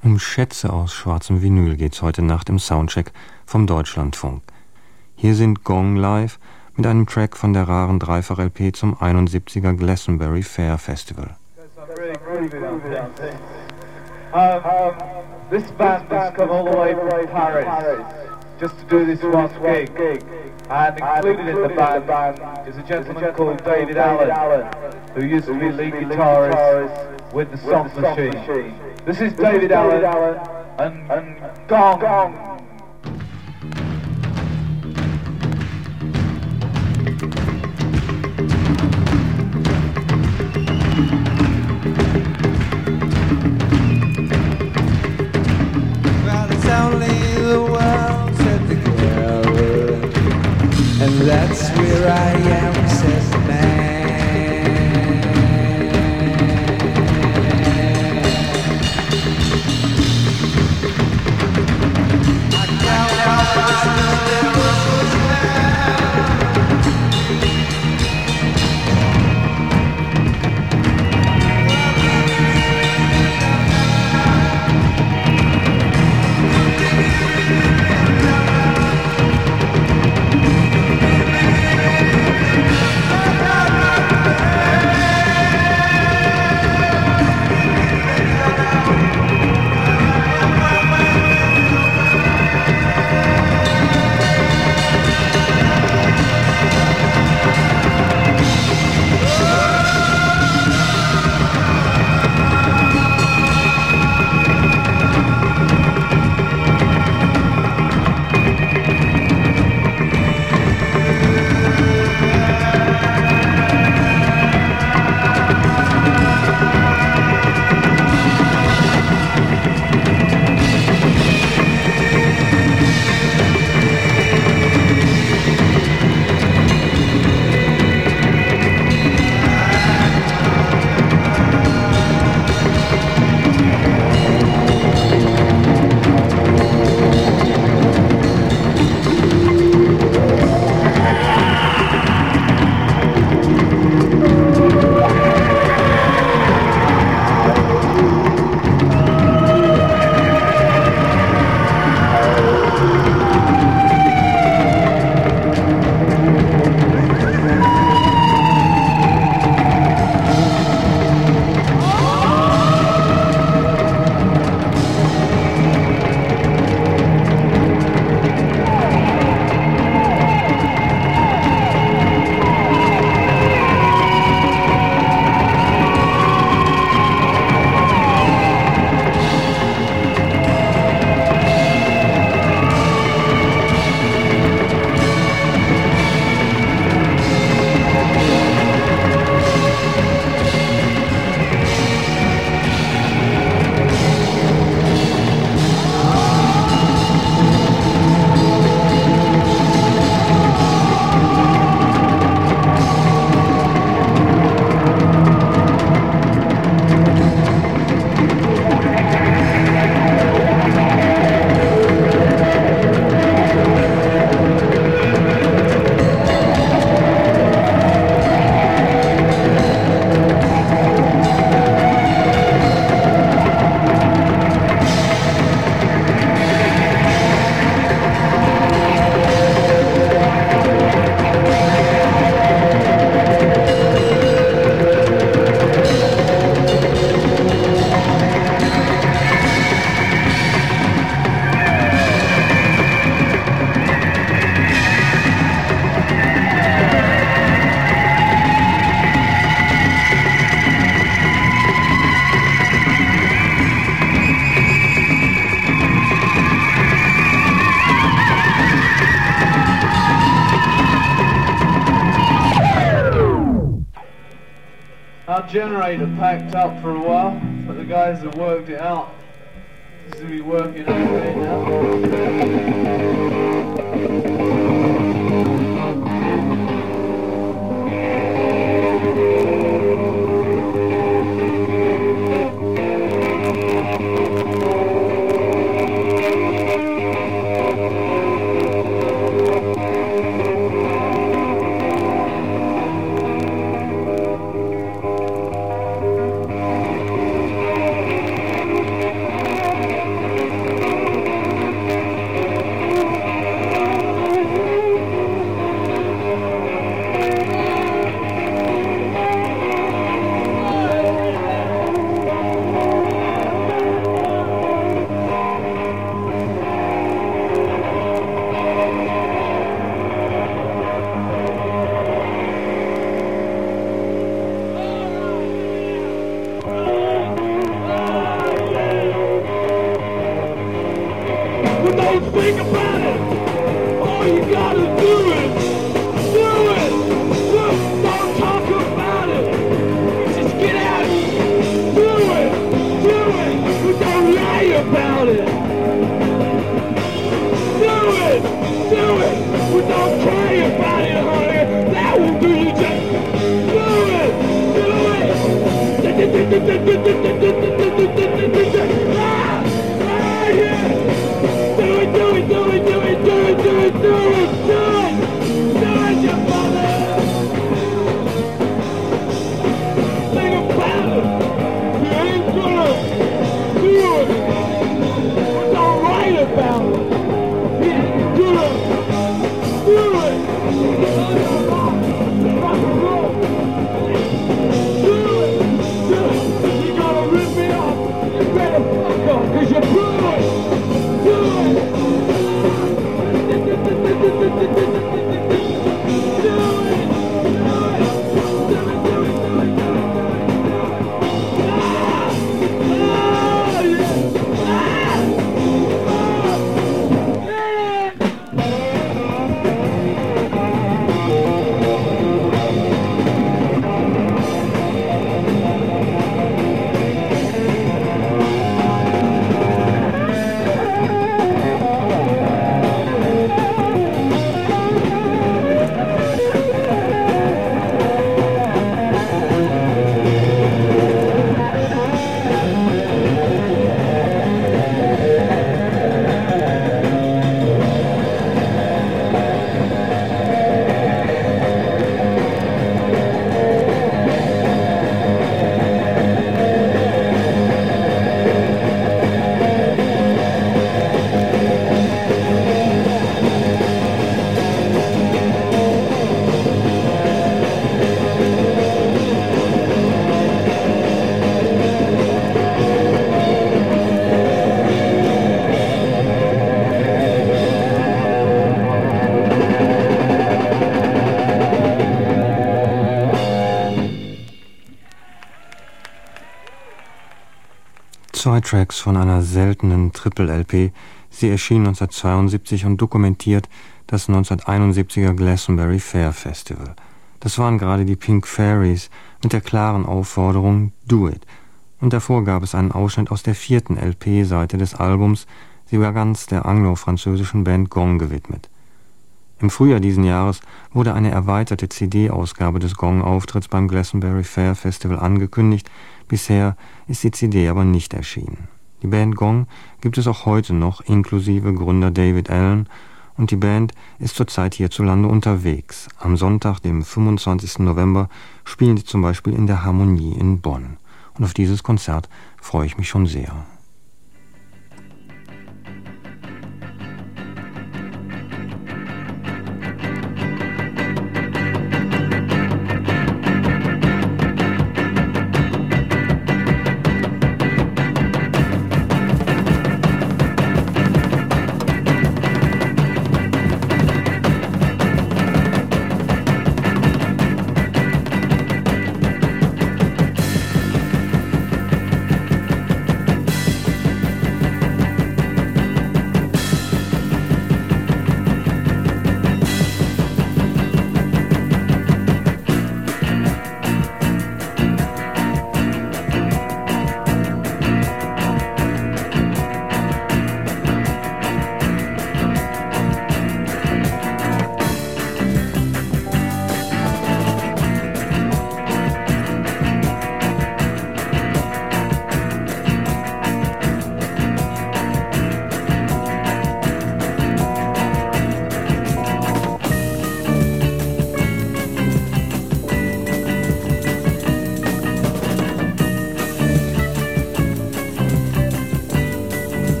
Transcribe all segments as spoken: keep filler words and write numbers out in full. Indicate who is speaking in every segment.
Speaker 1: Um Schätze aus schwarzem Vinyl geht's heute Nacht im Soundcheck vom Deutschlandfunk. Hier sind Gong live mit einem Track von der raren Dreifach-L P zum einundsiebziger Glastonbury Fair Festival.
Speaker 2: Um, this band has come all the way from Paris just to do this one gig, and included in the band is a gentleman called David Allen, who used to be lead guitarist with the Soft Machine. This is David Allen and, and Gong.
Speaker 3: Only the world, said the girl, and that's where I am, said the man. I count out the
Speaker 2: generator packed up for a while, but the guys have worked it out. This will be working okay now.
Speaker 4: think about it. All you gotta do is do it. Look, don't talk about it. Just get out. Do it. Do it. But don't lie about it. Do it. Do it. But don't cry about it, honey. That will do you just. Do it. Do it. Ah! Ah, yeah. Do it, do it, do it, do it, do it, do it, do it, do it, do it, your mother. Think about it. You ain't gonna do it. But don't write about it. Yeah, do it. Do it. Rock and roll. Do it. Do it. If you're gonna rip me off, you better fuck off, cause you're good. Do it.
Speaker 1: Zwei Tracks von einer seltenen Triple-L P. Sie erschien neunzehnhundertzweiundsiebzig und dokumentiert das neunzehnhunderteinundsiebziger Glastonbury Fair Festival. Das waren gerade die Pink Fairies mit der klaren Aufforderung Do It. Und davor gab es einen Ausschnitt aus der vierten L P-Seite des Albums. Sie war ganz der anglo-französischen Band Gong gewidmet. Im Frühjahr diesen Jahres wurde eine erweiterte C D-Ausgabe des Gong-Auftritts beim Glastonbury Fair Festival angekündigt. Bisher ist die C D aber nicht erschienen. Die Band Gong gibt es auch heute noch, inklusive Gründer David Allen, und die Band ist zurzeit hierzulande unterwegs. Am Sonntag, dem fünfundzwanzigsten November, spielen sie zum Beispiel in der Harmonie in Bonn. Und auf dieses Konzert freue ich mich schon sehr.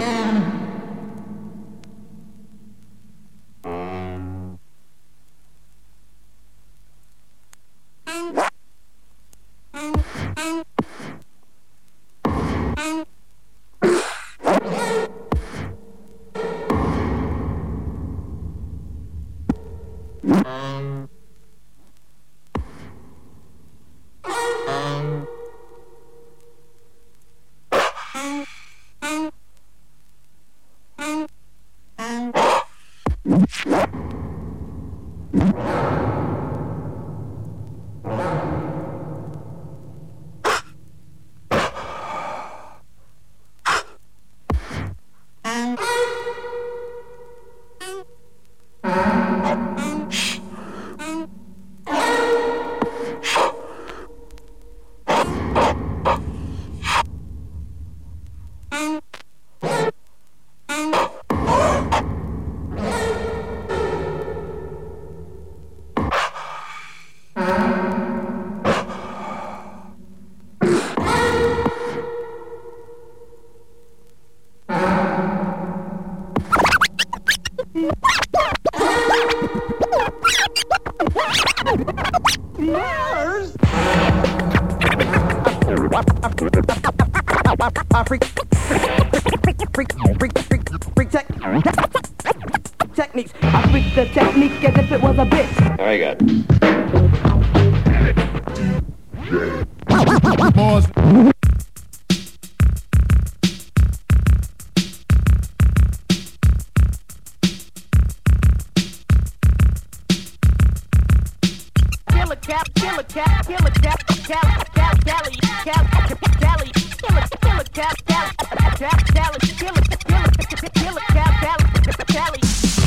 Speaker 5: Techniques. I freak the technique as if it was a bitch.
Speaker 6: Very good.
Speaker 4: Pause.
Speaker 5: Kill a cap, kill a cap, kill a cap, cap, cap, Cali, cap, Cali, kill a, kill a cap, cap, cap, Cali, kill a, kill a, kill a cap, Cali, Cali.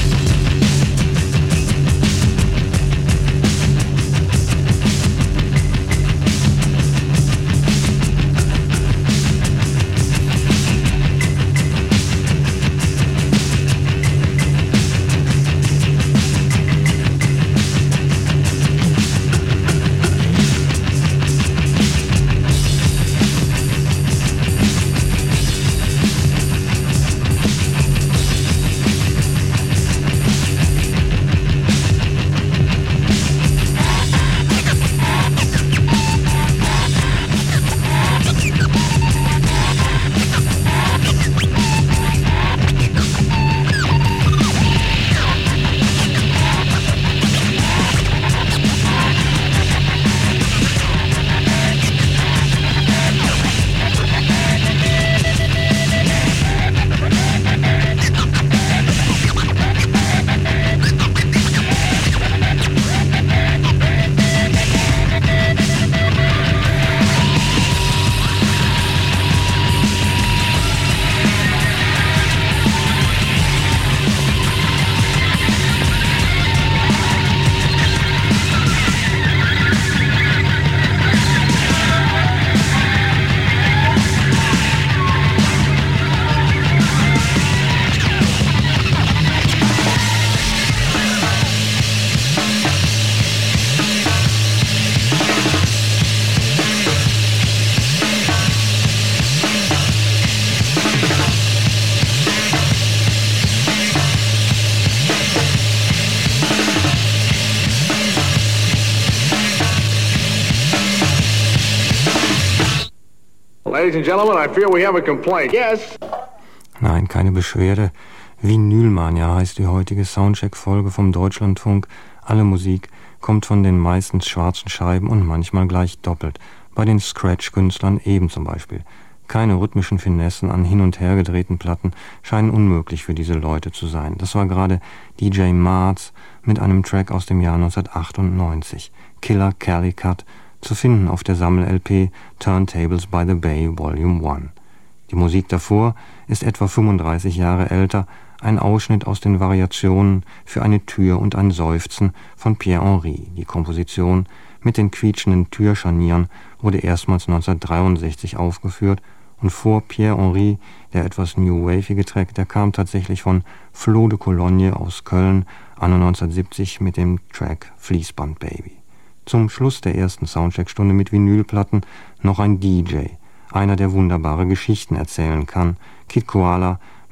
Speaker 6: Ladies and gentlemen, I fear we have a complaint. Yes.
Speaker 1: Nein, keine Beschwerde. Vinylmania heißt die heutige Soundcheck-Folge vom Deutschlandfunk. Alle Musik kommt von den meistens schwarzen Scheiben und manchmal gleich doppelt. Bei den Scratch-Künstlern eben zum Beispiel. Keine rhythmischen Finessen an hin und her gedrehten Platten scheinen unmöglich für diese Leute zu sein. Das war gerade D J Marz mit einem Track aus dem Jahr neunzehnhundertachtundneunzig. Killer Cali Cut, zu finden auf der Sammel-L P Turntables by the Bay Volume eins. Die Musik davor ist etwa fünfunddreißig Jahre älter, ein Ausschnitt aus den Variationen für eine Tür und ein Seufzen von Pierre Henry. Die Komposition mit den quietschenden Türscharnieren wurde erstmals neunzehnhundertdreiundsechzig aufgeführt und vor Pierre Henry, der etwas new-wavige Track, der kam tatsächlich von Flo de Cologne aus Köln, anno neunzehnhundertsiebzig mit dem Track Fließband Baby. Zum Schluss der ersten Soundcheck-Stunde mit Vinylplatten noch ein D J, einer, der wunderbare Geschichten erzählen kann, Kid Koala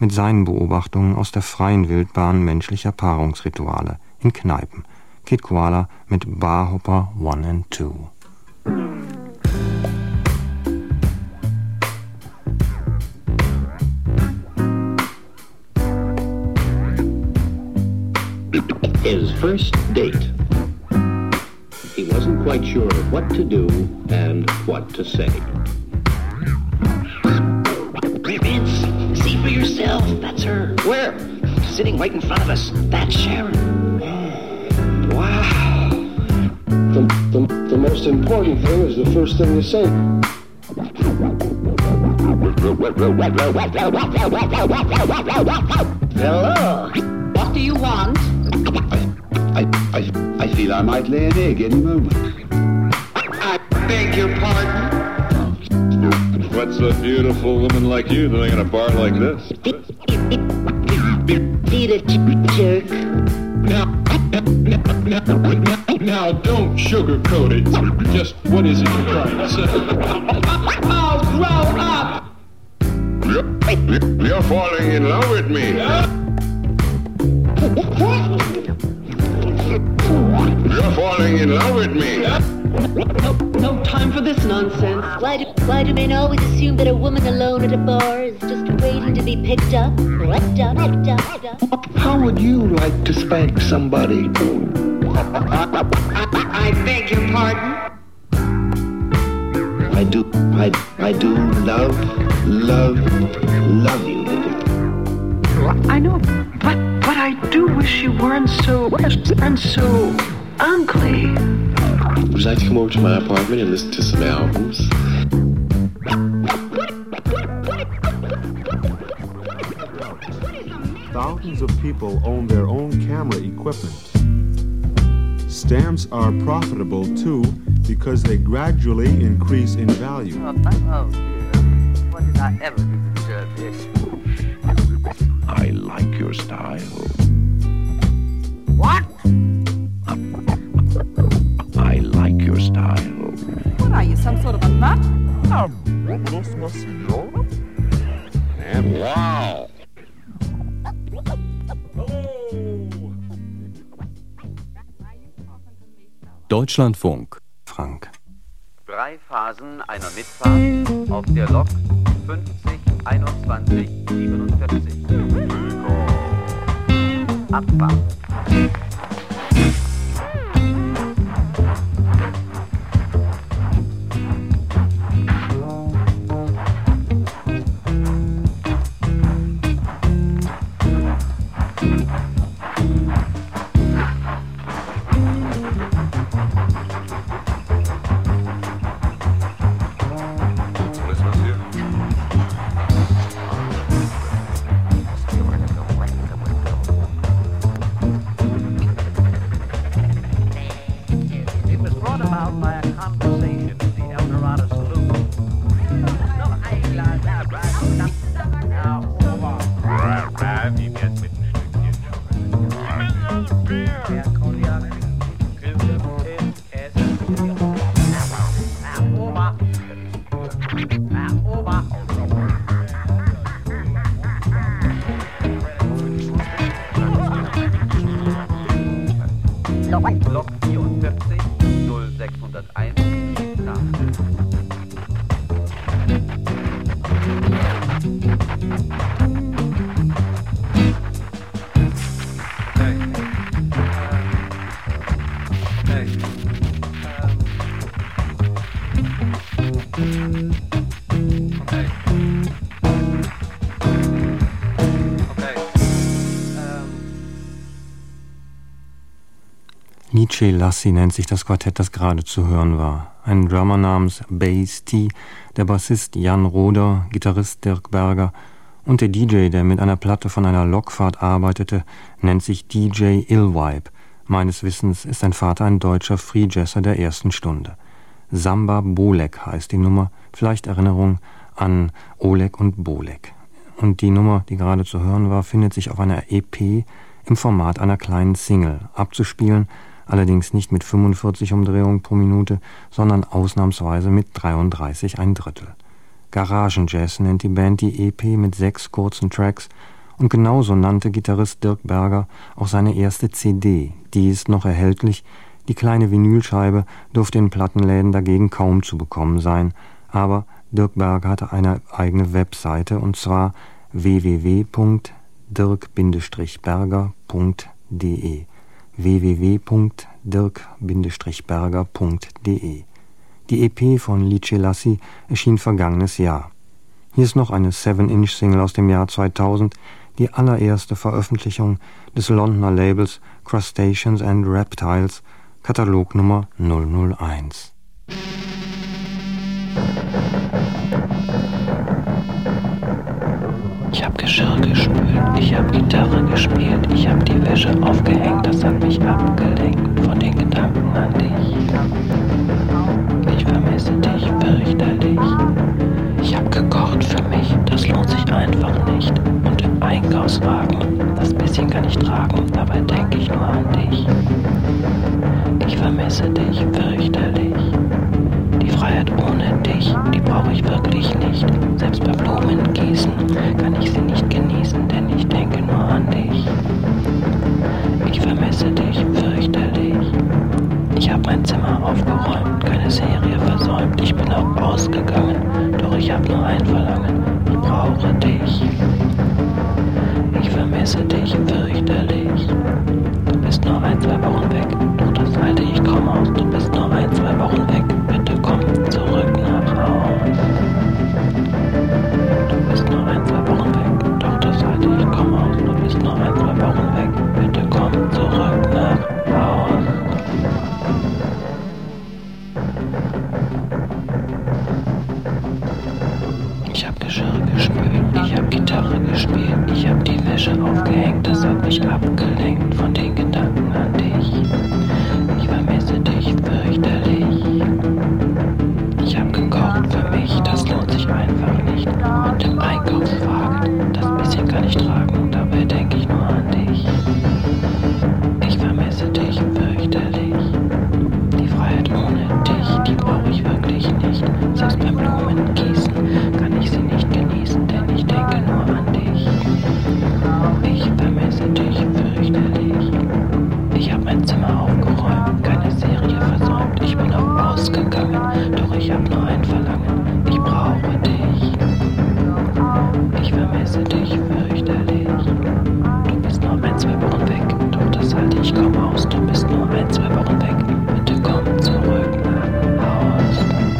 Speaker 1: mit seinen Beobachtungen aus der freien Wildbahn menschlicher Paarungsrituale in Kneipen. Kid Koala mit Barhopper one and two.
Speaker 7: His first date. He wasn't quite sure what to do and what to say.
Speaker 8: Vince, see for yourself. That's her. Where? Sitting right in front of us. That's Sharon.
Speaker 7: Wow. The, the, the most important thing is the first thing you say.
Speaker 8: Hello. What do you want?
Speaker 9: I, I, I feel I might lay an egg any moment.
Speaker 8: I beg your pardon?
Speaker 10: What's a beautiful woman like you doing in a bar like this?
Speaker 8: Beat it, jerk.
Speaker 10: Now, now, now, now, don't sugarcoat it. Just what is it you're trying to say?
Speaker 8: Oh, grow up!
Speaker 10: You're, you're falling in love with me. You're falling in love with me.
Speaker 8: No, no time for this nonsense.
Speaker 11: Why do, why do men always assume that a woman alone at a bar is just waiting to be picked up? Picked up, picked up, picked up.
Speaker 9: How would you like to spank somebody?
Speaker 8: I, I beg your pardon?
Speaker 9: I do, I, I do love, love, love you, baby.
Speaker 12: I know, but but I do wish you weren't so weren't so ugly.
Speaker 10: Would you like to come over to my apartment and listen to some albums?
Speaker 13: Thousands of people own their own camera equipment. Stamps are profitable too because they gradually increase in value.
Speaker 14: Oh, oh dear. What did I ever do to deserve this?
Speaker 9: I like your style.
Speaker 14: What?
Speaker 9: I like your style.
Speaker 15: What are you, some sort of a nut?
Speaker 10: And wow!
Speaker 16: Deutschlandfunk.
Speaker 1: Frank.
Speaker 17: Drei Phasen einer Mitfahrt auf der Lok fünfzig einundzwanzig siebenundvierzig. Abfahrt. Lok vierundvierzig null sechshunderteins
Speaker 1: Lice Lassi nennt sich das Quartett, das gerade zu hören war. Ein Drummer namens Bass T, der Bassist Jan Roder, Gitarrist Dirk Berger und der D J, der mit einer Platte von einer Lokfahrt arbeitete, nennt sich D J Illvibe. Meines Wissens ist sein Vater ein deutscher Freejazzer der ersten Stunde. Samba Bolek heißt die Nummer, vielleicht Erinnerung an Oleg und Bolek. Und die Nummer, die gerade zu hören war, findet sich auf einer E P im Format einer kleinen Single, abzuspielen, allerdings nicht mit fünfundvierzig Umdrehungen pro Minute, sondern ausnahmsweise mit dreiunddreißig ein Drittel. Garagenjazz nennt die Band die E P mit sechs kurzen Tracks und genauso nannte Gitarrist Dirk Berger auch seine erste C D. Die ist noch erhältlich, die kleine Vinylscheibe durfte in Plattenläden dagegen kaum zu bekommen sein, aber Dirk Berger hatte eine eigene Webseite und zwar w w w punkt dirk berger punkt de w w w punkt dirk berger punkt de. Die E P von Lice Lassi erschien vergangenes Jahr. Hier ist noch eine seven inch Single aus dem Jahr zweitausend, die allererste Veröffentlichung des Londoner Labels Crustaceans and Reptiles, Katalognummer null null eins.
Speaker 18: Ich hab Geschirr gespült, ich hab Gitarre gespielt, ich hab die Wäsche aufgehängt, das hat mich abgelenkt von den Gedanken an dich. Ich vermisse dich fürchterlich. Ich hab gekocht für mich, das lohnt sich einfach nicht. Und im Einkaufswagen, das bisschen kann ich tragen, dabei denk ich nur an dich. Ich vermisse dich fürchterlich. Die Freiheit ohne dich, die brauche ich wirklich nicht. Selbst bei Blumen gießen kann ich sie nicht genießen, denn ich denke nur an dich. Ich vermisse dich fürchterlich. Ich hab mein Zimmer aufgeräumt, keine Serie versäumt. Ich bin auch ausgegangen, doch ich hab nur ein Verlangen. Ich brauche dich. Ich vermisse dich fürchterlich. Du bist nur ein, zwei Wochen weg, doch das halte ich kaum aus. Du bist nur ein, zwei Wochen weg, bitte komm zurück nach Haus. Du bist nur ein, zwei Wochen weg, doch das halte ich kaum aus. Du bist nur ein, zwei Wochen weg, bitte komm zurück nach Haus. Ich hab Geschirr gespült, ich hab Gitarre gespielt, ich hab die Wäsche aufgehängt, das hat mich abgelenkt von den Gedanken an dich. Ich vermisse dich fürchterlich. Ich hab gekocht für mich, das lohnt sich einfach nicht. Und im Einkaufswagen, das bisschen kann ich tragen, dabei denk ich nur an dich. Ich vermisse dich fürchterlich. Die Freiheit ohne dich, die brauche ich wirklich nicht. Selbst beim Blumengießen kann ich sie nicht genießen, denn ich denke nur an dich. Ich vermisse dich fürchterlich. Ich hab mein Zimmer aufgeräumt, keine Serie versäumt. Ich bin auch ausgegangen, doch ich hab nur ein Verlangen. Ich brauche dich. Ich vermisse dich fürchterlich. Du bist nur ein, zwei Wochen weg, doch das halte ich kaum aus. Du bist nur ein, zwei Wochen weg, bitte komm zurück nach Haus.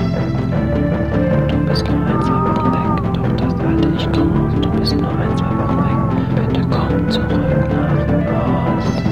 Speaker 18: Du bist nur ein, zwei Wochen weg, doch das halte ich kaum aus. Du bist nur ein, zwei Wochen weg, bitte komm zurück nach Haus.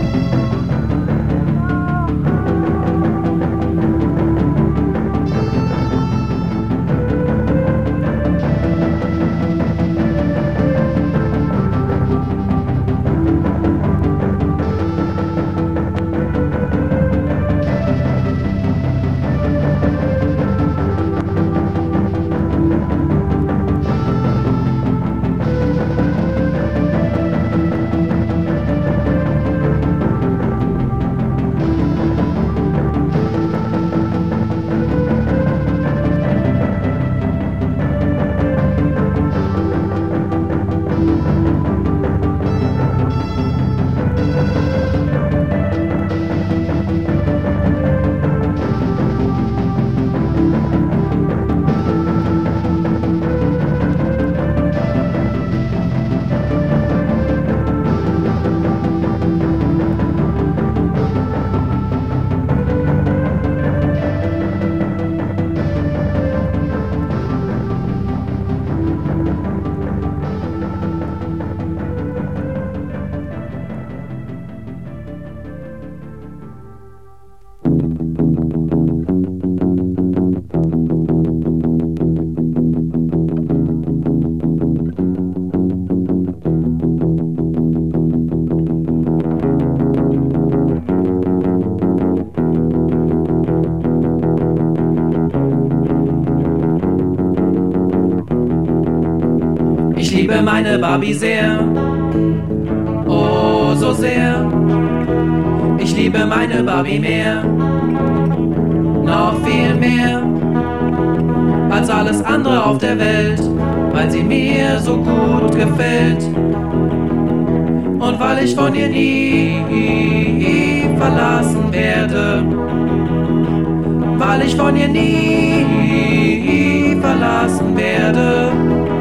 Speaker 19: Ich liebe meine Barbie sehr, oh so sehr. Ich liebe meine Barbie mehr, noch viel mehr als alle alles andere auf der Welt, weil sie mir so gut gefällt. Und weil ich von ihr nie verlassen werde, weil ich von ihr nie verlassen werde.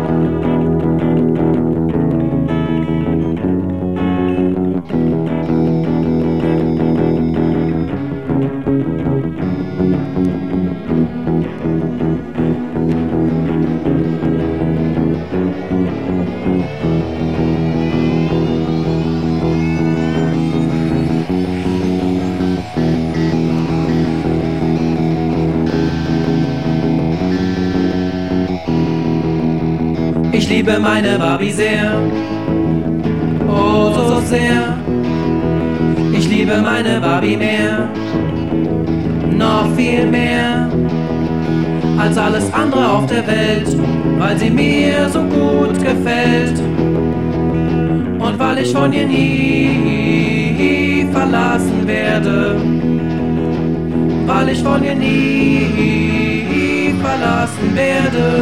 Speaker 19: Ich liebe meine Barbie sehr, oh so, so sehr. Ich liebe meine Barbie mehr, noch viel mehr als alles andere auf der Welt, weil sie mir so gut gefällt. Und weil ich von ihr nie verlassen werde, weil ich von ihr nie verlassen werde.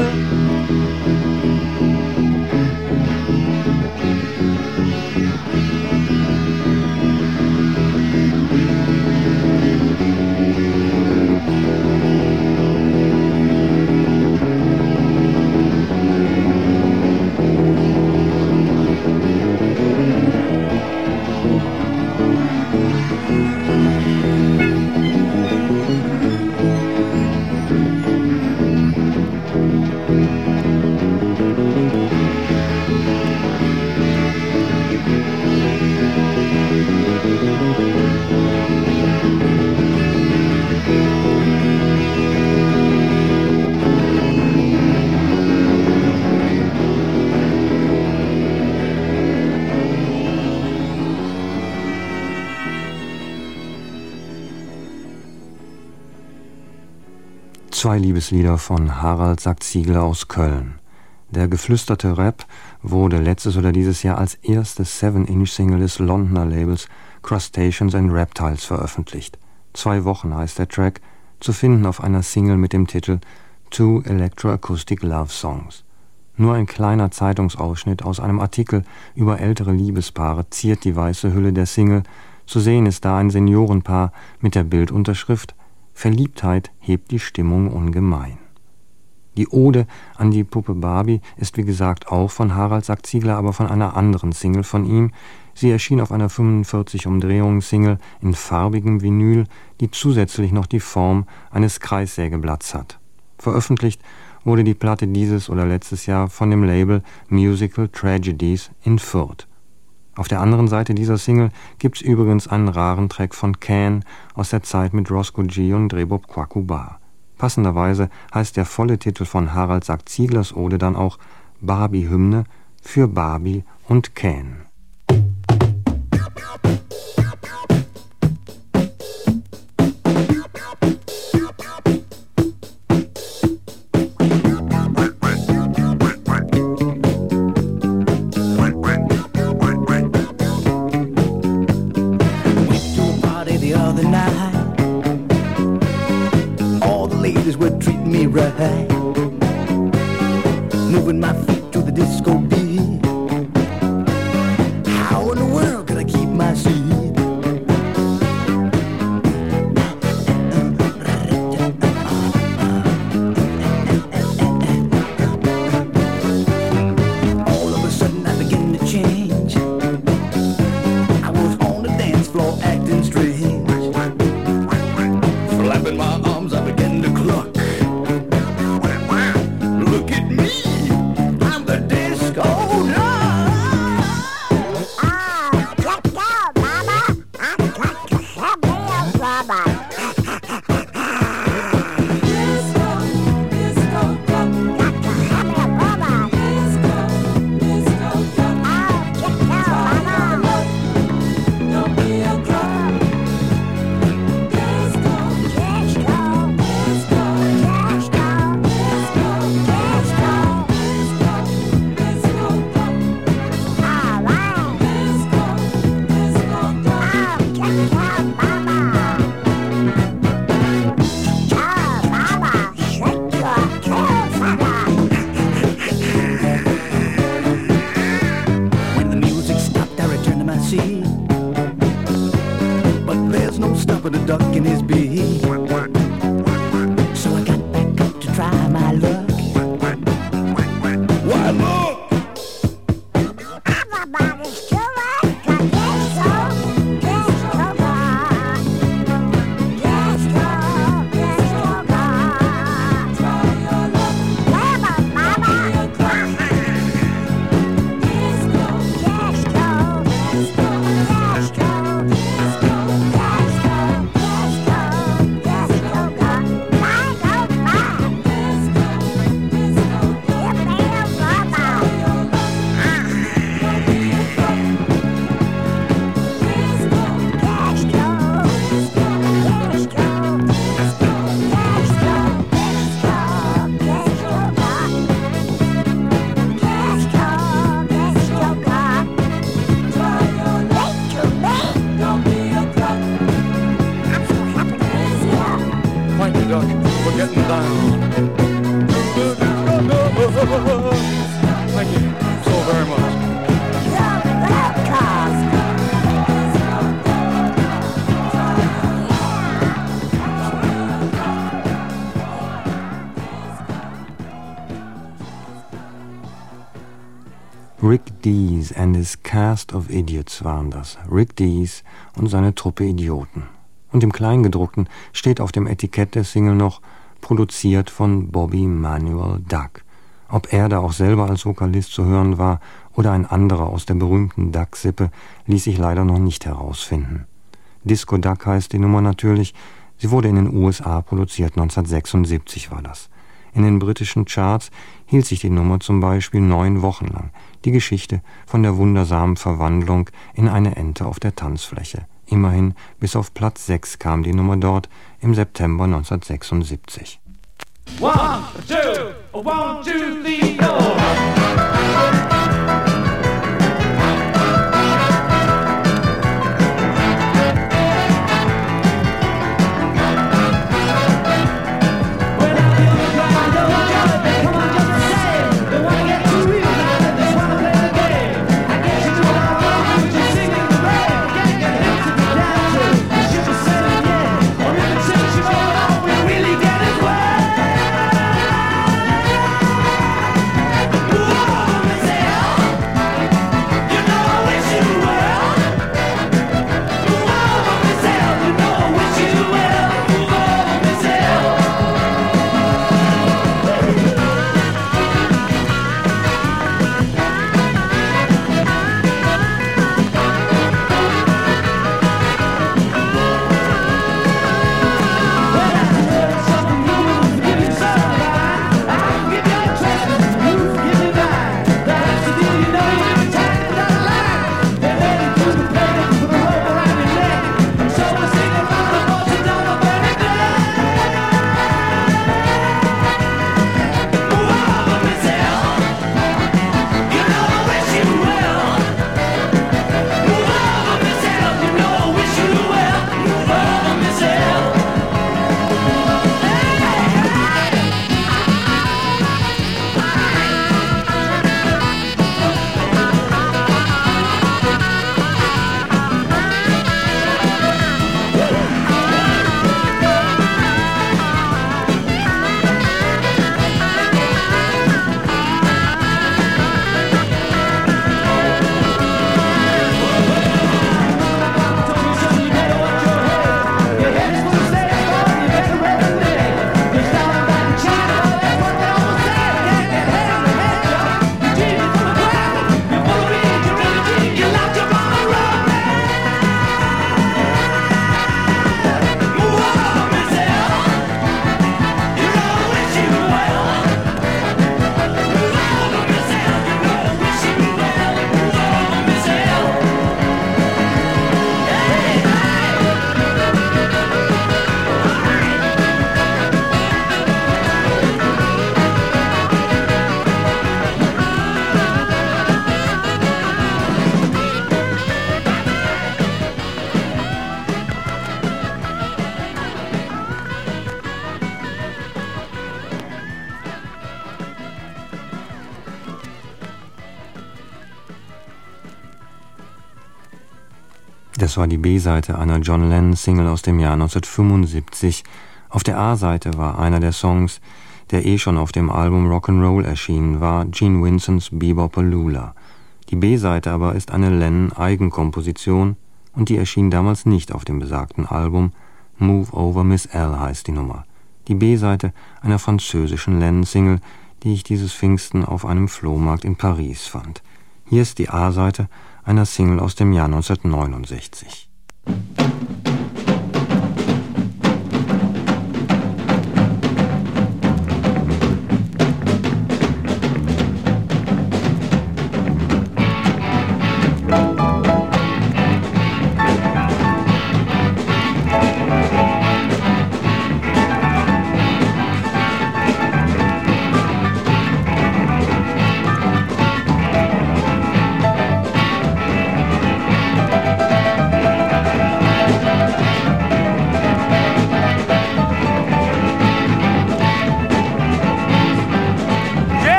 Speaker 1: Zwei Liebeslieder von Harald Sack-Ziegler aus Köln. Der geflüsterte Rap wurde letztes oder dieses Jahr als erste Seven-Inch-Single des Londoner Labels Crustaceans and Reptiles veröffentlicht. Zwei Wochen heißt der Track, zu finden auf einer Single mit dem Titel Two Electroacoustic Love Songs. Nur ein kleiner Zeitungsausschnitt aus einem Artikel über ältere Liebespaare ziert die weiße Hülle der Single. Zu sehen ist da ein Seniorenpaar mit der Bildunterschrift Verliebtheit hebt die Stimmung ungemein. Die Ode an die Puppe Barbie ist wie gesagt auch von Harald Sack-Ziegler, aber von einer anderen Single von ihm. Sie erschien auf einer fünfundvierzig Umdrehungen-Single in farbigem Vinyl, die zusätzlich noch die Form eines Kreissägeblatts hat. Veröffentlicht wurde die Platte dieses oder letztes Jahr von dem Label Musical Tragedies in Fürth. Auf der anderen Seite dieser Single gibt's übrigens einen raren Track von Can aus der Zeit mit Roscoe G und Rebob Kwaku Baah. Passenderweise heißt der volle Titel von Harald Sack-Zieglers Ode dann auch Barbie-Hymne für Barbie und Can.
Speaker 20: Right, moving my feet to the disco beat. How in the world could I keep my seat? All of a sudden I began to change. I was on the dance floor acting strange. Flapping my arms I began to cluck. Look at me, I'm the disco stuck in his beak. So I got back up to try my luck. Why look! Everybody's too much. Yes, so, yes, so God. Yes, so, yes, so God. Try your luck. Mama, mama. Yes, go, yes, go, yes, go, yes, go, yes, go, yes, go, yes, go, yes, go, God. I go back. Yes, go, yes, go, give me a brother.
Speaker 4: Thank you, Duck, for getting down. Thank you so very much.
Speaker 1: Rick Dees and his Cast of Idiots waren das. Rick Dees und seine Truppe Idioten. Und im Kleingedruckten steht auf dem Etikett der Single noch produziert von Bobby Manuel Duck. Ob er da auch selber als Vokalist zu hören war oder ein anderer aus der berühmten Duck-Sippe, ließ sich leider noch nicht herausfinden. Disco Duck heißt die Nummer natürlich. Sie wurde in den U S A produziert, neunzehnhundertsechsundsiebzig war das. In den britischen Charts hielt sich die Nummer zum Beispiel neun Wochen lang. Die Geschichte von der wundersamen Verwandlung in eine Ente auf der Tanzfläche. Immerhin bis auf Platz sechs kam die Nummer dort im September neunzehnhundertsechsundsiebzig.
Speaker 4: One, two, one, two, three, four.
Speaker 19: Really get it well.
Speaker 1: Das war die B-Seite einer John Lennon-Single aus dem Jahr neunzehnhundertfünfundsiebzig. Auf der A-Seite war einer der Songs, der eh schon auf dem Album Rock'n'Roll erschienen war, Gene Vincents Bebopaloola. Die B-Seite aber ist eine Lennon-Eigenkomposition und die erschien damals nicht auf dem besagten Album. Move Over Miss L heißt die Nummer. Die B-Seite einer französischen Lennon-Single, die ich dieses Pfingsten auf einem Flohmarkt in Paris fand. Hier ist die A-Seite einer Single aus dem Jahr neunzehnhundertneunundsechzig.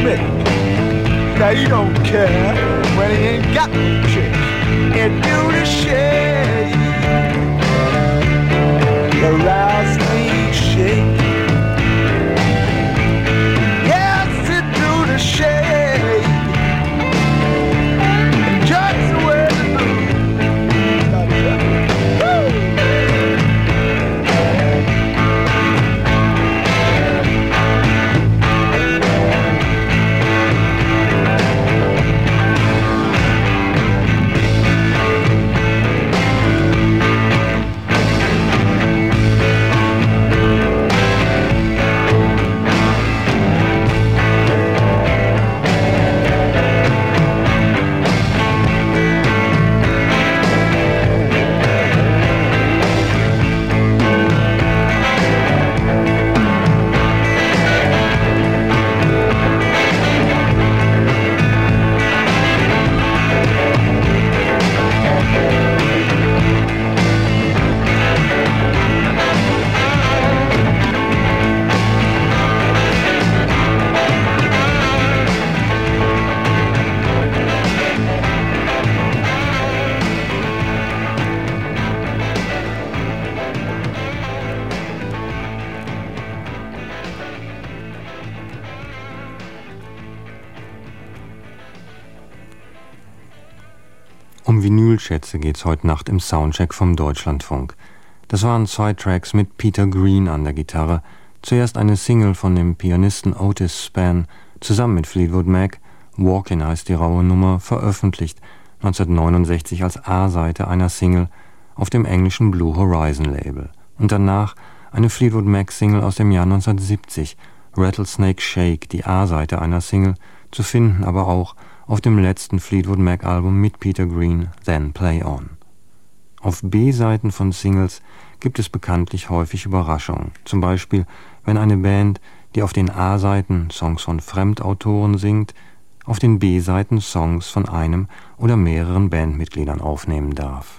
Speaker 3: make. Now you don't care when he ain't got no chick. And do the shake, the Rosny shake. Yes, to do the shake. And just the way to do.
Speaker 1: Um Vinylschätze geht's heute Nacht im Soundcheck vom Deutschlandfunk. Das waren zwei Tracks mit Peter Green an der Gitarre. Zuerst eine Single von dem Pianisten Otis Spann, zusammen mit Fleetwood Mac. Walkin' heißt die raue Nummer, veröffentlicht neunzehnhundertneunundsechzig als A-Seite einer Single auf dem englischen Blue Horizon Label. Und danach eine Fleetwood Mac Single aus dem Jahr neunzehnhundertsiebzig, Rattlesnake Shake, die A-Seite einer Single, zu finden aber auch auf dem letzten Fleetwood Mac Album mit Peter Green, Then Play On. Auf B-Seiten von Singles gibt es bekanntlich häufig Überraschungen. Zum Beispiel, wenn eine Band, die auf den A-Seiten Songs von Fremdautoren singt, auf den B-Seiten Songs von einem oder mehreren Bandmitgliedern aufnehmen darf.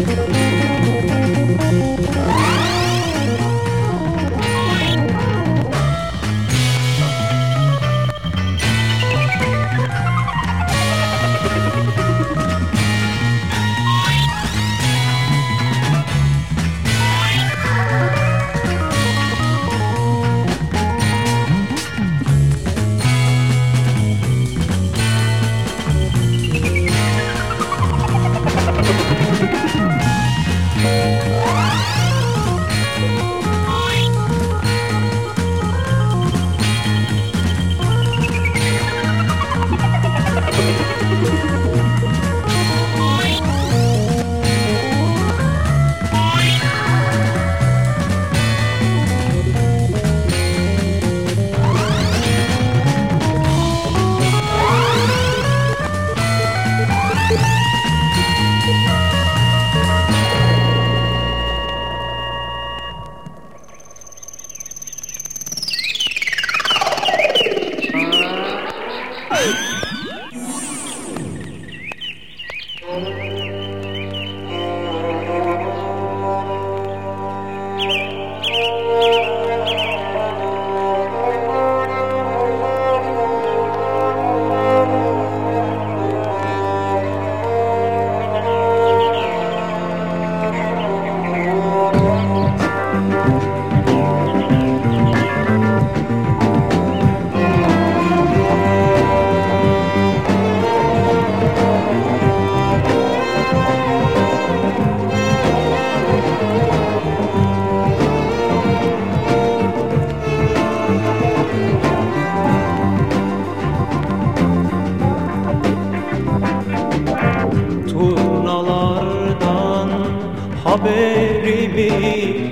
Speaker 19: haberimi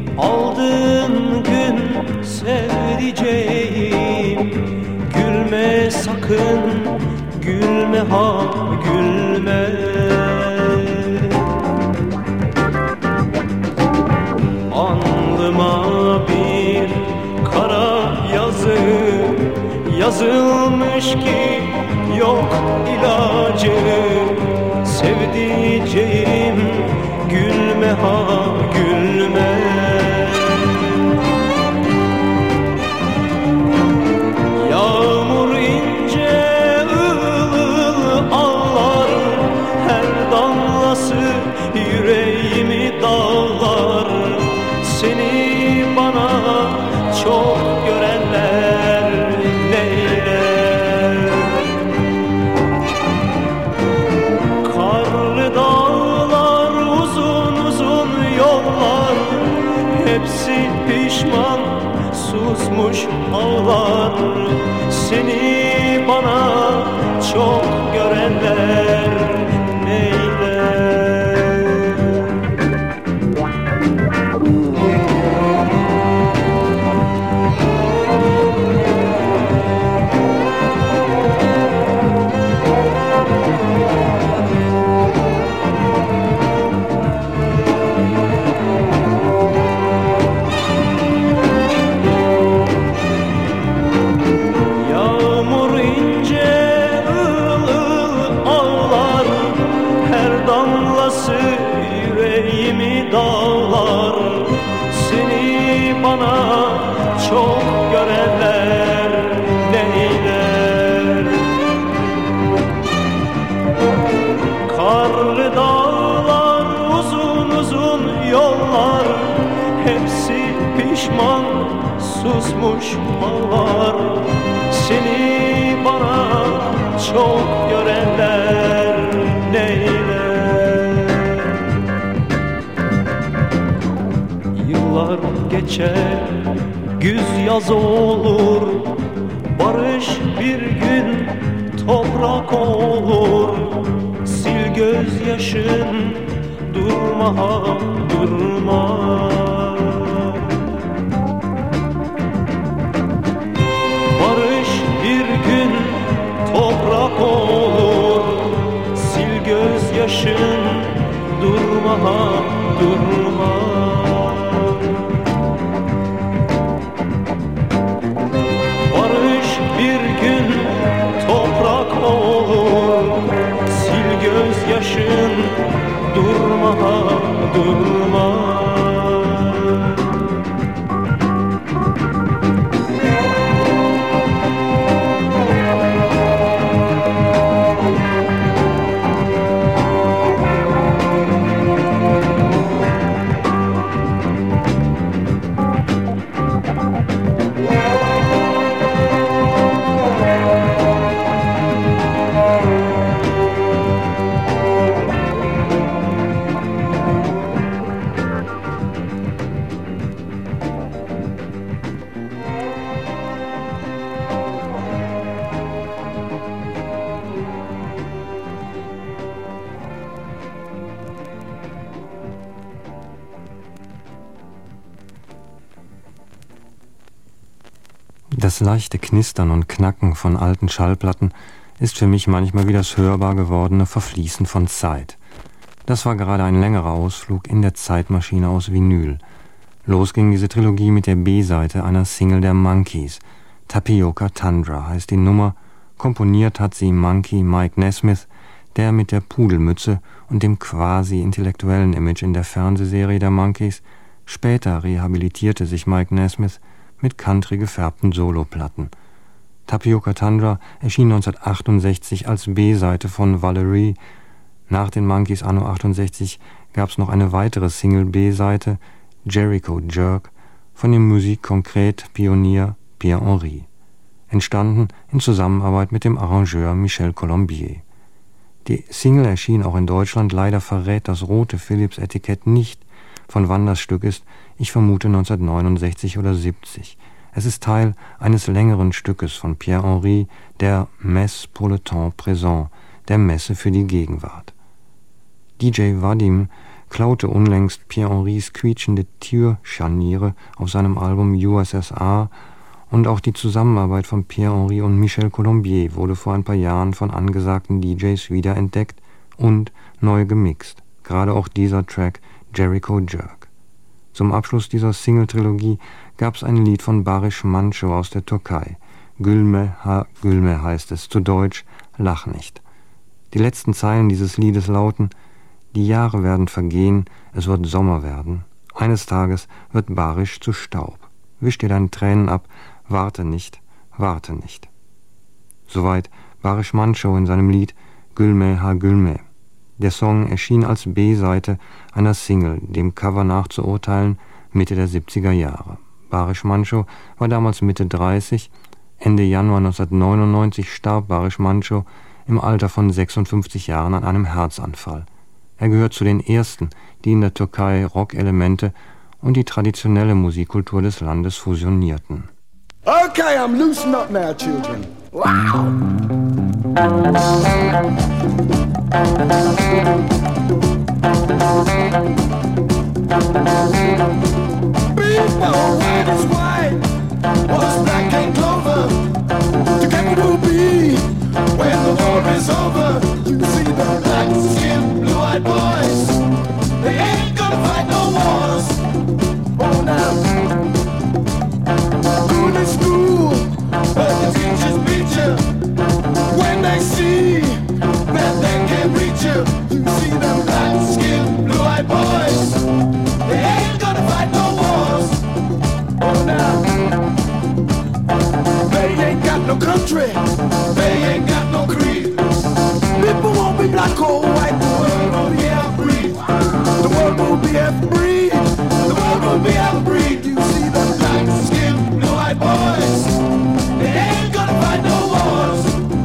Speaker 19: aldığın gün sevdiceğim. Gülme sakın, gülme ha gülme. Alnıma bir kara yazı yazılmış ki yok ilacı. Sevdiceğim gülme ha gülme. Yağmur ince ıl ıl ağlar, her damlası yüreğimi dağlar. Seni bana çok görenler neyler? Karlı dağlar, uzun uzun yollar, hepsi pişman susmuş ağlar. Seni bana çok görenler neyler? Yağmur ince ıl ıl ağlar, her damlası yüreğimi dağlar. Seni bana çok görenler neyler? Karlı dağlar, uzun uzun yollar, hepsi pişman susmuş ağlar. Seni bana çok görenler neyler? Yıllar geçer, güz yaz olur, barış bir gün toprak olur. Sil gözyaşın, durma ha durma. Barış bir gün toprak olur, sil gözyaşın, durma ha durma. Barış bir gün toprak olur, sil gözyaşın, durma
Speaker 4: Bahadur
Speaker 1: Das leichte Knistern und Knacken von alten Schallplatten ist für mich manchmal wie das hörbar gewordene Verfließen von Zeit. Das war gerade ein längerer Ausflug in der Zeitmaschine aus Vinyl. Los ging diese Trilogie mit der B-Seite einer Single der Monkees. Tapioca Tundra heißt die Nummer, komponiert hat sie Monkey Mike Nesmith, der mit der Pudelmütze und dem quasi intellektuellen Image in der Fernsehserie der Monkees. Später rehabilitierte sich Mike Nesmith mit Country gefärbten Soloplatten. Tapioca Tundra erschien neunzehnhundertachtundsechzig als B-Seite von Valerie. Nach den Monkees anno achtundsechzig gab es noch eine weitere Single-B-Seite, Jericho Jerk, von dem Musik-Konkret-Pionier Pierre Henry. Entstanden in Zusammenarbeit mit dem Arrangeur Michel Colombier. Die Single erschien auch in Deutschland, leider verrät das rote Philips-Etikett nicht, von wann das Stück ist, ich vermute neunzehnhundertneunundsechzig oder siebzig. Es ist Teil eines längeren Stückes von Pierre Henry, der Messe pour le temps présent, der Messe für die Gegenwart. D J Vadim klaute unlängst Pierre Henrys quietschende Türscharniere auf seinem Album U S S R, und auch die Zusammenarbeit von Pierre Henry und Michel Colombier wurde vor ein paar Jahren von angesagten D Js wiederentdeckt und neu gemixt. Gerade auch dieser Track Jericho Jerk. Zum Abschluss dieser Single-Trilogie gab es ein Lied von Barış Manço aus der Türkei. Gülme ha Gülme heißt es, zu Deutsch Lach nicht. Die letzten Zeilen dieses Liedes lauten: Die Jahre werden vergehen, es wird Sommer werden. Eines Tages wird Barış zu Staub. Wisch dir deine Tränen ab, warte nicht, warte nicht. Soweit Barış Manço in seinem Lied Gülme ha Gülme. Der Song erschien als B-Seite einer Single, dem Cover nachzuurteilen, Mitte der siebziger Jahre. Barış Manço war damals Mitte dreißig. Ende Januar neunzehnhundertneunundneunzig starb Barış Manço im Alter von sechsundfünfzig Jahren an einem Herzanfall. Er gehört zu den ersten, die in der Türkei Rockelemente und die traditionelle Musikkultur des Landes fusionierten.
Speaker 21: Okay, I'm loosen up now, children. Wow! People, white is white, what's black and clover? Together we'll be when the war is over. You see the black skin, blue-eyed boys, they ain't gonna fight no wars. Oh, now, going to school, but the teachers beat you when they see that they can't reach you. You see them black-skinned, blue-eyed boys, they ain't gonna fight no wars. Oh, now, they ain't got no country, they ain't got no creed. People won't be black or white, the world will be half-breed. The world will be half-breed, the world will be half-breed. You see them black-skinned, blue-eyed boys, they ain't gonna fight no wars.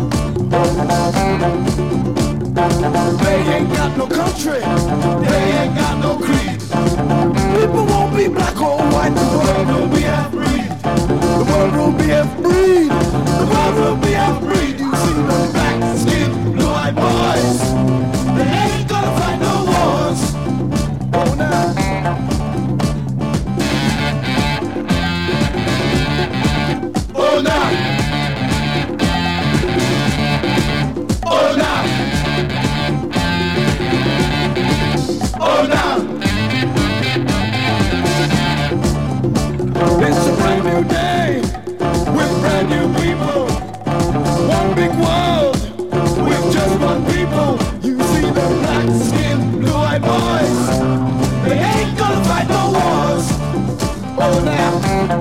Speaker 21: They ain't got no country, they ain't got no creed. People won't be black or white, the world will be half-breed. The world will be half-breed, the world will be half-breed. You see the black-skinned, blue-eyed boys, they ain't gonna fight no wars. Oh, now. Oh, now. Oh, now. Oh, now. It's a brand new day with brand new people. Oh, now.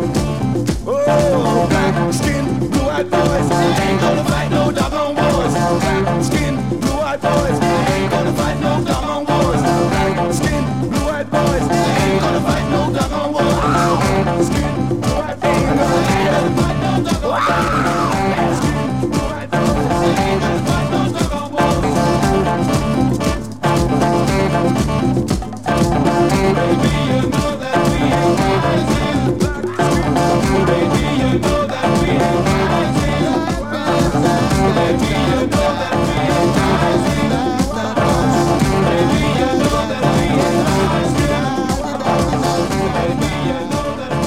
Speaker 21: Oh, black skin, blue-eyed boys, ain't gonna fight no doggone wars. Black skin, blue-eyed boys, ain't gonna fight no doggone wars. Black skin, blue-eyed boys, ain't gonna fight no doggone wars. Skin, blue-eyed boys, ain't gonna fight no doggone wars. Skin, blue-eyed boys, ain't gonna fight no doggone wars. Baby, you know that we ain't rising. Baby, you know that we ain't rising. Baby, you know that we ain't rising. Baby, you know that we ain't rising. Baby, you know that we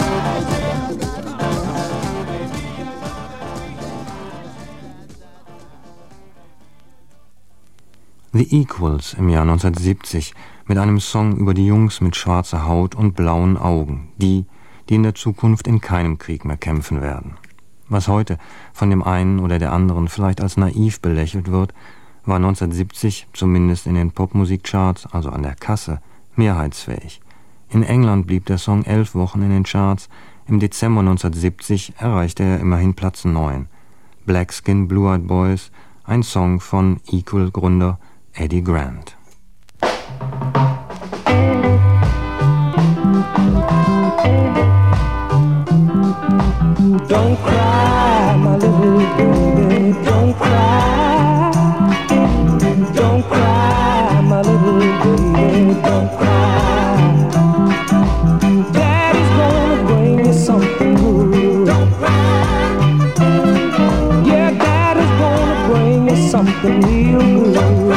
Speaker 1: ain't rising. The Equals im Jahr neunzehnhundertsiebzig mit einem Song über die Jungs mit schwarzer Haut und blauen Augen, die, die in der Zukunft in keinem Krieg mehr kämpfen werden. Was heute von dem einen oder der anderen vielleicht als naiv belächelt wird, war neunzehnhundertsiebzig, zumindest in den Popmusikcharts, also an der Kasse, mehrheitsfähig. In England blieb der Song elf Wochen in den Charts, im Dezember neunzehnhundertsiebzig erreichte er immerhin Platz neun. Black Skin, Blue-Eyed Boys, ein Song von Equal-Gründer Eddie Grant.
Speaker 3: Don't cry, my little baby, don't cry. Don't cry, my little baby, don't cry. Daddy's gonna bring you something good. Don't cry. Yeah, Daddy's gonna bring you something real good. Don't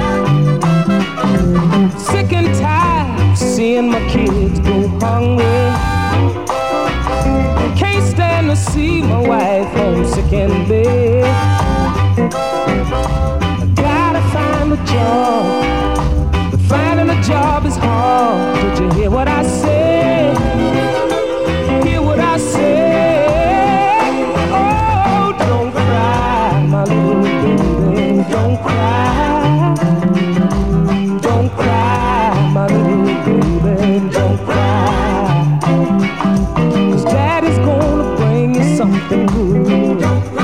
Speaker 3: cry. Sick and tired of seeing my kids go hungry. Can't stand to see my wife homesick in bed. I gotta find a job, but finding a job is hard. Did you hear what I said? Hear what I said? Oh, don't cry, my little baby, don't cry. Don't cry, my little baby, don't cry. Daddy's gonna bring you something good.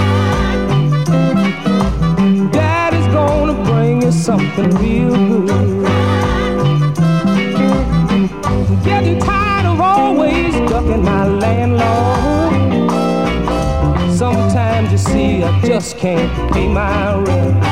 Speaker 3: Daddy's gonna bring you something real good. I'm getting tired of always ducking my landlord. Sometimes you see I just can't pay my rent.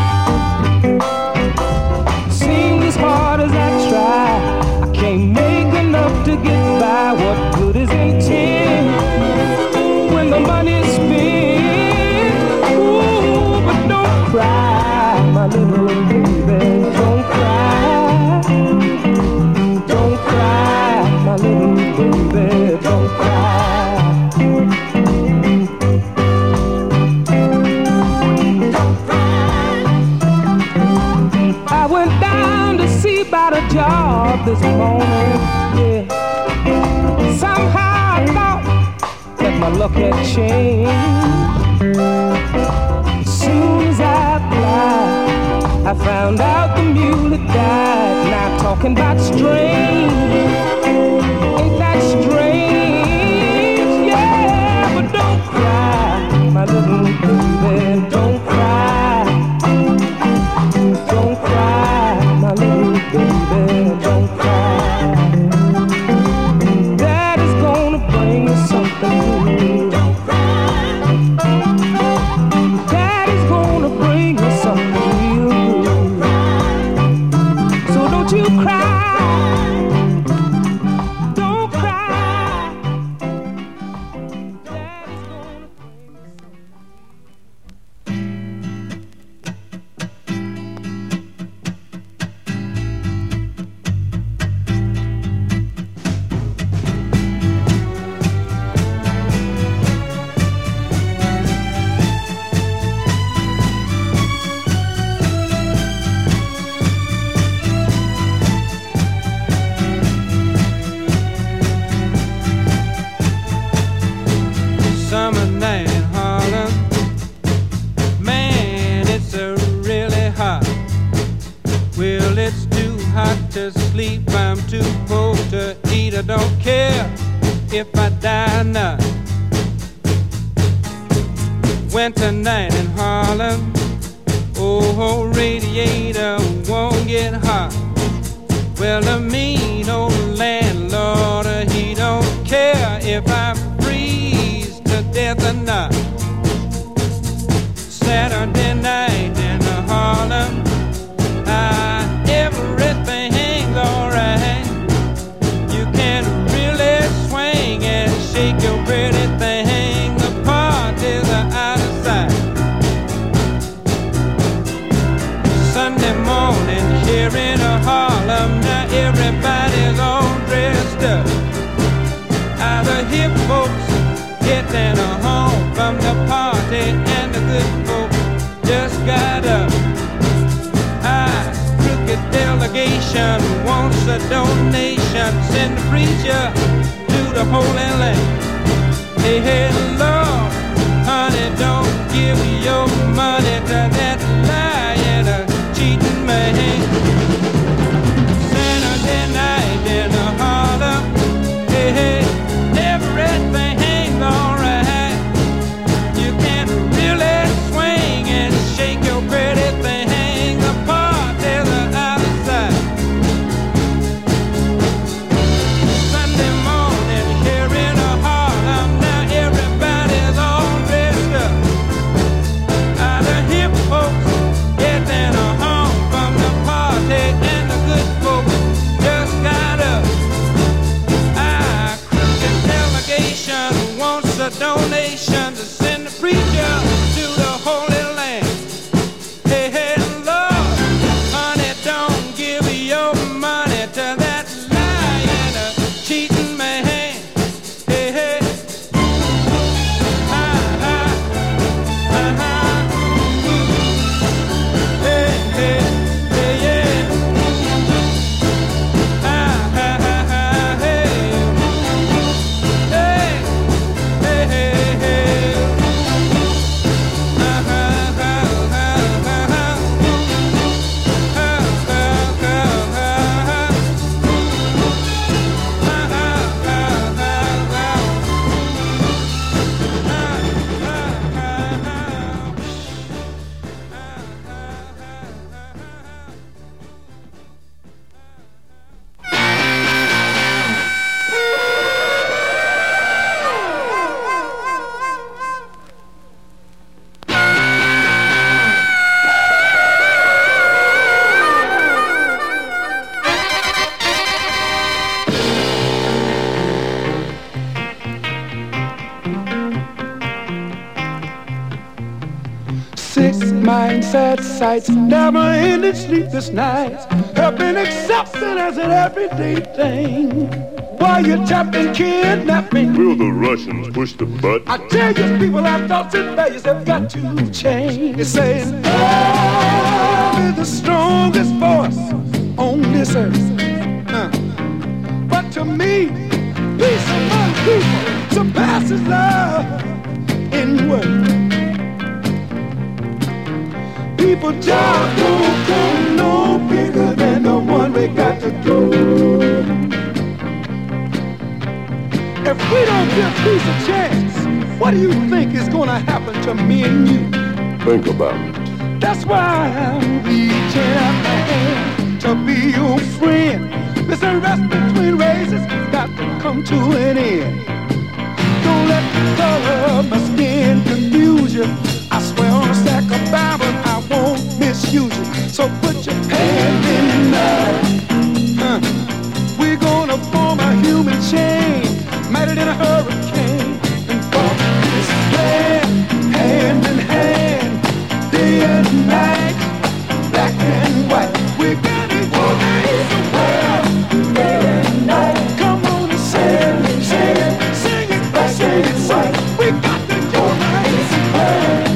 Speaker 3: Seems as hard as I try, I can't make enough to get by. What good is in ten when the money's spent? Ooh, but don't cry, my little baby, don't cry. Don't cry, my little baby, don't cry. Don't cry. I went down to see about a job this morning, yeah. Somehow I thought that my luck had changed. As soon as I applied, I found out the mule had died. Now talking about strange, ain't that strange? Yeah, but don't cry, my little baby, don't cry. Don't cry, my little baby, don't cry. Daddy's gonna bring you something good. Don't cry. Daddy's gonna bring you something real good. So don't you cry. Don't cry. Daddy's gonna bring you
Speaker 2: summer night in Harlem. Man, it's a really hot. Well, it's too hot to sleep. I'm too cold to eat. I don't care if I die now. Winter night in Harlem, oh, radiator won't get hot. Well, the mean old landlord, he don't care if I freeze to death or not. Saturday night in Harlem, ah, everything's alright. You can really swing and shake your pretty thing. The parties are out of sight. Sunday morning here in Harlem, now everybody's all dressed up. All the hip folks getting home from the party, and the good folks just got up. Ah, crooked delegation wants a donation. Send the preacher to the Holy Land. Hey, hey, Lord, honey, don't give your money to that lying, uh, cheating man. Saturday night in Harlem, hey, hey, everything hangs alright. You can really swing and shake your pretty thing. The parties are out of sight. Sunday morning here in Harlem, now everybody's all dressed up. All the hip folks getting home from the party, and the good folks just got up. Ah, crooked delegation wants a donation to send the preacher to the Holy Land. Hey, hey, Lord, honey, don't give your money to that lying, uh, cheating man. Hey, hey, ah, ah, ah, ah. Hey, hey, hey, yeah. Ah, ah, ah, ah, hey. Hey, hey, hey, hey. Ah, ah, ah, ah, ah, ah. Ah, ah, ah, ah, ah. Ah, ah, ah, ah, ah.
Speaker 21: Sick mind, sad sights, never ending sleepless nights have been accepted as an everyday thing. While you're tapping, kidnapping,
Speaker 10: Will the Russians push the button?
Speaker 21: I tell you, people have thoughts and values have got to change. It's saying love is the strongest voice on this earth. Uh, But to me, peace among people surpasses love in words. People just don't come no bigger than the one we got to do. If we don't give peace a chance, what do you think is gonna happen to me and you?
Speaker 10: Think about it.
Speaker 21: That's why I'm reaching out my hand to be your friend. This arrest between races got to come to an end. Don't let the color of my skin confuse you. I swear on a stack of Bible I won't misuse you. So put your hand in mine. Huh. We're gonna form a human chain, madder than a hurricane, and walk this land hand in hand, day and night, black and white. We're gonna unite the world, day and night. Come on and sing, sing it, sing it, sing it, sing it. We got to unite the world.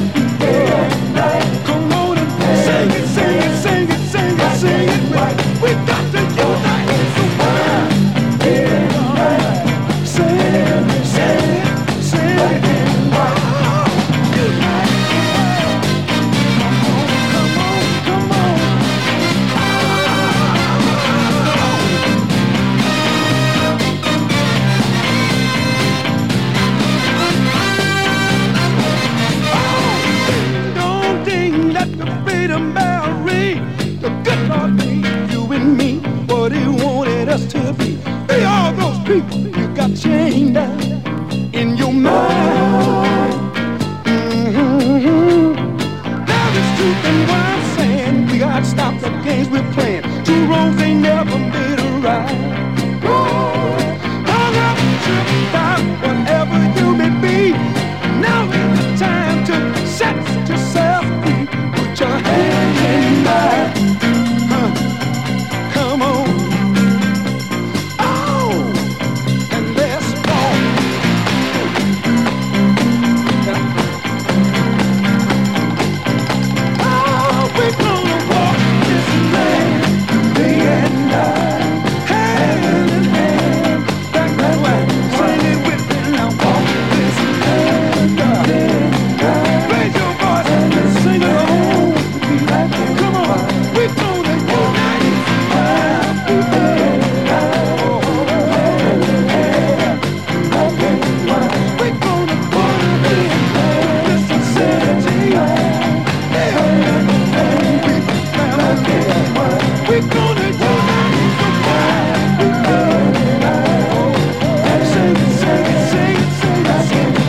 Speaker 3: for me to ride. Hung up, tripped out, whatever you may be. Now is the time to set yourself free. Put your hand in mine. Huh. Come on. Oh, and let's walk. Oh, we're gonna walk this land, day and night, hand in hand, back that way. Sing it with me now. Walk this land, raise your voice and sing along. Come on, we're gonna unite. We're gonna put it in this sincerity. We're gonna unite. Sing it, sing it, sing it, sing it, sing it.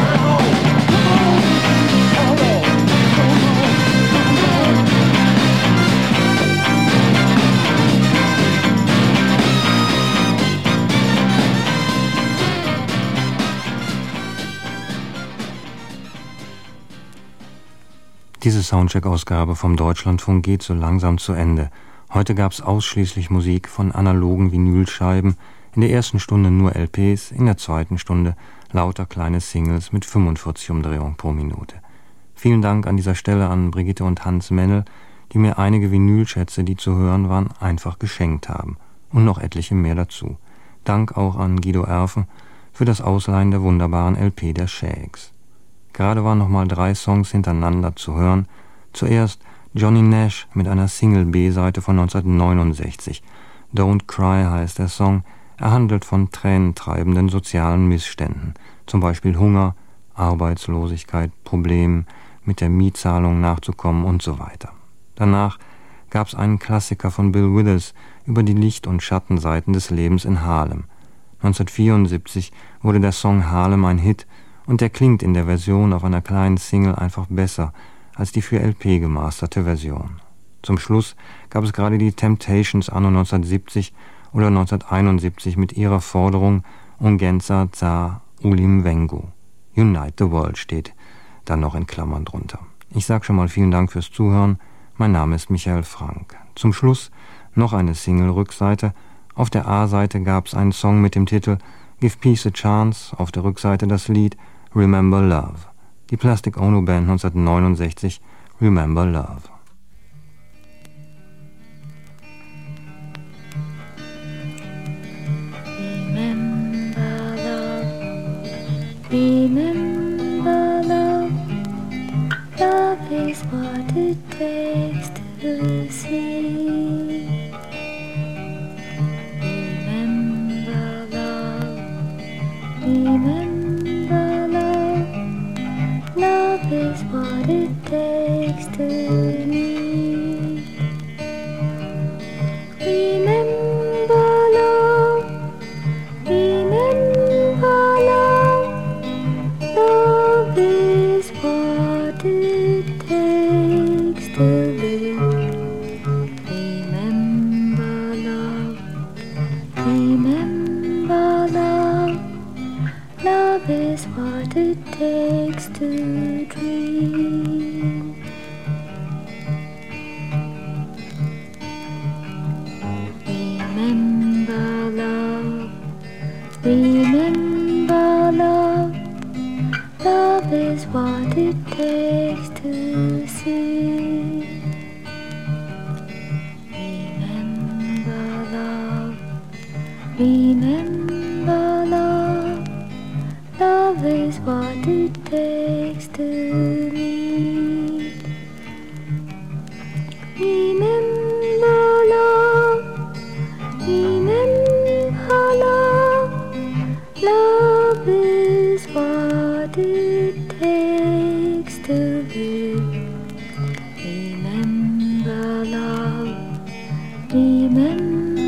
Speaker 1: Diese Soundcheck-Ausgabe vom Deutschlandfunk geht so langsam zu Ende. Heute gab's ausschließlich Musik von analogen Vinylscheiben, in der ersten Stunde nur L Ps, in der zweiten Stunde lauter kleine Singles mit fünfundvierzig Umdrehungen pro Minute. Vielen Dank an dieser Stelle an Brigitte und Hans Mennel, die mir einige Vinylschätze, die zu hören waren, einfach geschenkt haben. Und noch etliche mehr dazu. Dank auch an Guido Erfen für das Ausleihen der wunderbaren L P der Shakes. Gerade waren nochmal drei Songs hintereinander zu hören. Zuerst Johnny Nash mit einer Single-B-Seite von neunzehnhundertneunundsechzig. Don't Cry heißt der Song. Er handelt von tränentreibenden sozialen Missständen, zum Beispiel Hunger, Arbeitslosigkeit, Problemen mit der Mietzahlung nachzukommen und so weiter. Danach gab es einen Klassiker von Bill Withers über die Licht- und Schattenseiten des Lebens in Harlem. neunzehnhundertvierundsiebzig wurde der Song Harlem ein Hit und der klingt in der Version auf einer kleinen Single einfach besser als die für L P gemasterte Version. Zum Schluss gab es gerade die Temptations anno neunzehnhundertsiebzig oder neunzehnhunderteinundsiebzig mit ihrer Forderung Ungenza za ulimwengu. Unite the World steht dann noch in Klammern drunter. Ich sag schon mal vielen Dank fürs Zuhören. Mein Name ist Michael Frank. Zum Schluss noch eine Single-Rückseite. Auf der A-Seite gab es einen Song mit dem Titel Give Peace a Chance, auf der Rückseite das Lied Remember Love. Die Plastic Ono Band neunzehnhundertneunundsechzig, Remember Love.
Speaker 20: Remember love, love is what it takes to see. Remember love, remember love, love is what it takes to need. Remember love, remember love, love is what it takes to live. Remember love, remember love, love is what it takes to dream. Remember love, remember love, love is what it takes to see. Remember love, remember love, love is what it takes to need. Remember love, remember love, love is what it takes to live. Remember love, remember